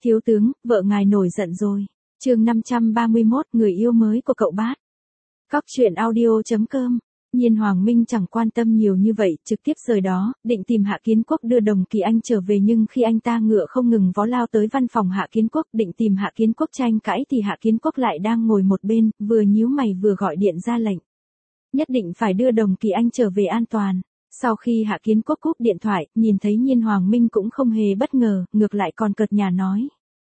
Thiếu tướng, vợ ngài nổi giận rồi. Chương 531, người yêu mới của cậu Bát. Cóc truyện audio.com. Nhiên Hoàng Minh chẳng quan tâm nhiều như vậy, trực tiếp rời đó, định tìm Hạ Kiến Quốc đưa Đồng Kỳ Anh trở về, nhưng khi anh ta ngựa không ngừng vó lao tới văn phòng Hạ Kiến Quốc định tìm Hạ Kiến Quốc tranh cãi thì Hạ Kiến Quốc lại đang ngồi một bên, vừa nhíu mày vừa gọi điện ra lệnh. Nhất định phải đưa Đồng Kỳ Anh trở về an toàn. Sau khi Hạ Kiến Quốc cúp điện thoại, nhìn thấy Nhiên Hoàng Minh cũng không hề bất ngờ, ngược lại còn cợt nhả nói.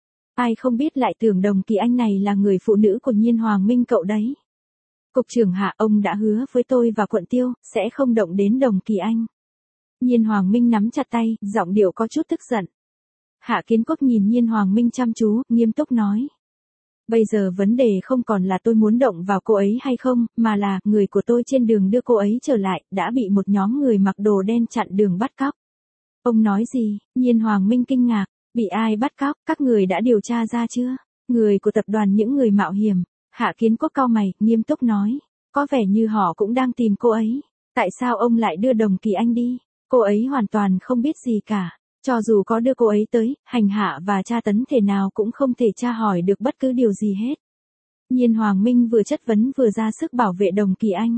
Ai không biết lại tưởng Đồng Kỳ Anh này là người phụ nữ của Nhiên Hoàng Minh cậu đấy. Cục trưởng Hạ, ông đã hứa với tôi và Quận Tiêu, sẽ không động đến Đồng Kỳ Anh. Nhiên Hoàng Minh nắm chặt tay, giọng điệu có chút tức giận. Hạ Kiến Quốc nhìn Nhiên Hoàng Minh chăm chú, nghiêm túc nói. Bây giờ vấn đề không còn là tôi muốn động vào cô ấy hay không, mà là, người của tôi trên đường đưa cô ấy trở lại, đã bị một nhóm người mặc đồ đen chặn đường bắt cóc. Ông nói gì? Nhiên Hoàng Minh kinh ngạc. Bị ai bắt cóc, các người đã điều tra ra chưa? Người của tập đoàn những người mạo hiểm. Hạ Kiến Quốc cau mày, nghiêm túc nói. Có vẻ như họ cũng đang tìm cô ấy. Tại sao ông lại đưa Đồng Kỳ Anh đi? Cô ấy hoàn toàn không biết gì cả. Cho dù có đưa cô ấy tới, hành hạ và tra tấn thể nào cũng không thể tra hỏi được bất cứ điều gì hết. Nhiên Hoàng Minh vừa chất vấn vừa ra sức bảo vệ Đồng Kỳ Anh.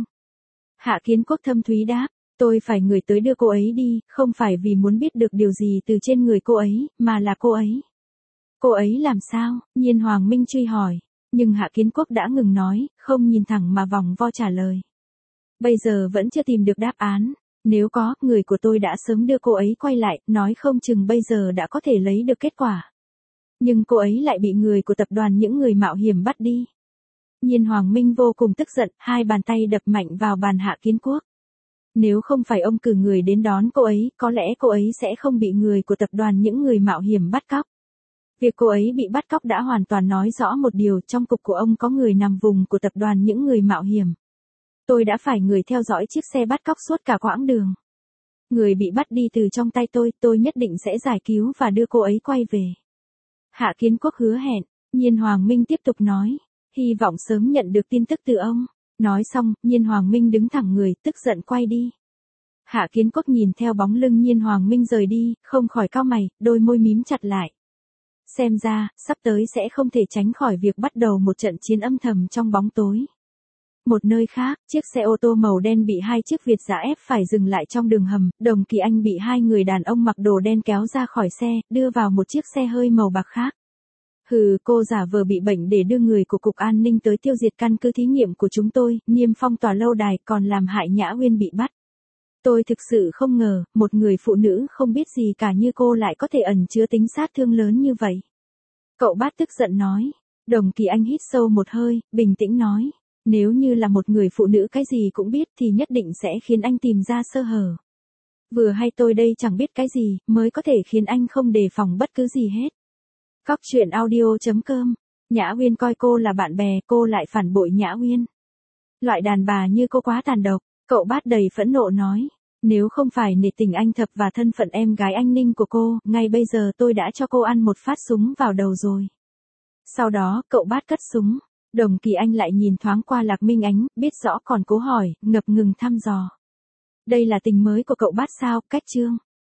Hạ Kiến Quốc thâm thúy đáp. Tôi phải người tới đưa cô ấy đi, không phải vì muốn biết được điều gì từ trên người cô ấy, mà là cô ấy. Cô ấy làm sao? Nhiên Hoàng Minh truy hỏi. Nhưng Hạ Kiến Quốc đã ngừng nói, không nhìn thẳng mà vòng vo trả lời. Bây giờ vẫn chưa tìm được đáp án. Nếu có, người của tôi đã sớm đưa cô ấy quay lại, nói không chừng bây giờ đã có thể lấy được kết quả. Nhưng cô ấy lại bị người của tập đoàn những người mạo hiểm bắt đi. Nhiên Hoàng Minh vô cùng tức giận, hai bàn tay đập mạnh vào bàn Hạ Kiến Quốc. Nếu không phải ông cử người đến đón cô ấy, có lẽ cô ấy sẽ không bị người của tập đoàn những người mạo hiểm bắt cóc. Việc cô ấy bị bắt cóc đã hoàn toàn nói rõ một điều, trong cục của ông có người nằm vùng của tập đoàn những người mạo hiểm. Tôi đã phải người theo dõi chiếc xe bắt cóc suốt cả quãng đường. Người bị bắt đi từ trong tay tôi nhất định sẽ giải cứu và đưa cô ấy quay về. Hạ Kiến Quốc hứa hẹn. Nhiên Hoàng Minh tiếp tục nói. Hy vọng sớm nhận được tin tức từ ông. Nói xong, Nhiên Hoàng Minh đứng thẳng người, tức giận quay đi. Hạ Kiến Quốc nhìn theo bóng lưng Nhiên Hoàng Minh rời đi, không khỏi cau mày, đôi môi mím chặt lại. Xem ra, sắp tới sẽ không thể tránh khỏi việc bắt đầu một trận chiến âm thầm trong bóng tối. Một nơi khác, chiếc xe ô tô màu đen bị hai chiếc Việt dã ép phải dừng lại trong đường hầm, Đồng Kỳ Anh bị hai người đàn ông mặc đồ đen kéo ra khỏi xe, đưa vào một chiếc xe hơi màu bạc khác. Hừ, cô giả vờ bị bệnh để đưa người của Cục An ninh tới tiêu diệt căn cứ thí nghiệm của chúng tôi, niêm phong tòa lâu đài, còn làm hại Nhã Uyên bị bắt. Tôi thực sự không ngờ, một người phụ nữ không biết gì cả như cô lại có thể ẩn chứa tính sát thương lớn như vậy. Cậu Bát tức giận nói. Đồng Kỳ Anh hít sâu một hơi, bình tĩnh nói. Nếu như là một người phụ nữ cái gì cũng biết thì nhất định sẽ khiến anh tìm ra sơ hở. Vừa hay tôi đây chẳng biết cái gì, mới có thể khiến anh không đề phòng bất cứ gì hết. Cóc truyện audio.com. Nhã Uyên coi cô là bạn bè, cô lại phản bội Nhã Uyên. Loại đàn bà như cô quá tàn độc, cậu Bát đầy phẫn nộ nói. Nếu không phải nể tình anh Thập và thân phận em gái anh Ninh của cô, ngay bây giờ tôi đã cho cô ăn một phát súng vào đầu rồi. Sau đó, cậu Bát cất súng. Đồng Kỳ Anh lại nhìn thoáng qua Lạc Minh Ánh, biết rõ còn cố hỏi, ngập ngừng thăm dò. Đây là tình mới của cậu Bát sao? Cách chương.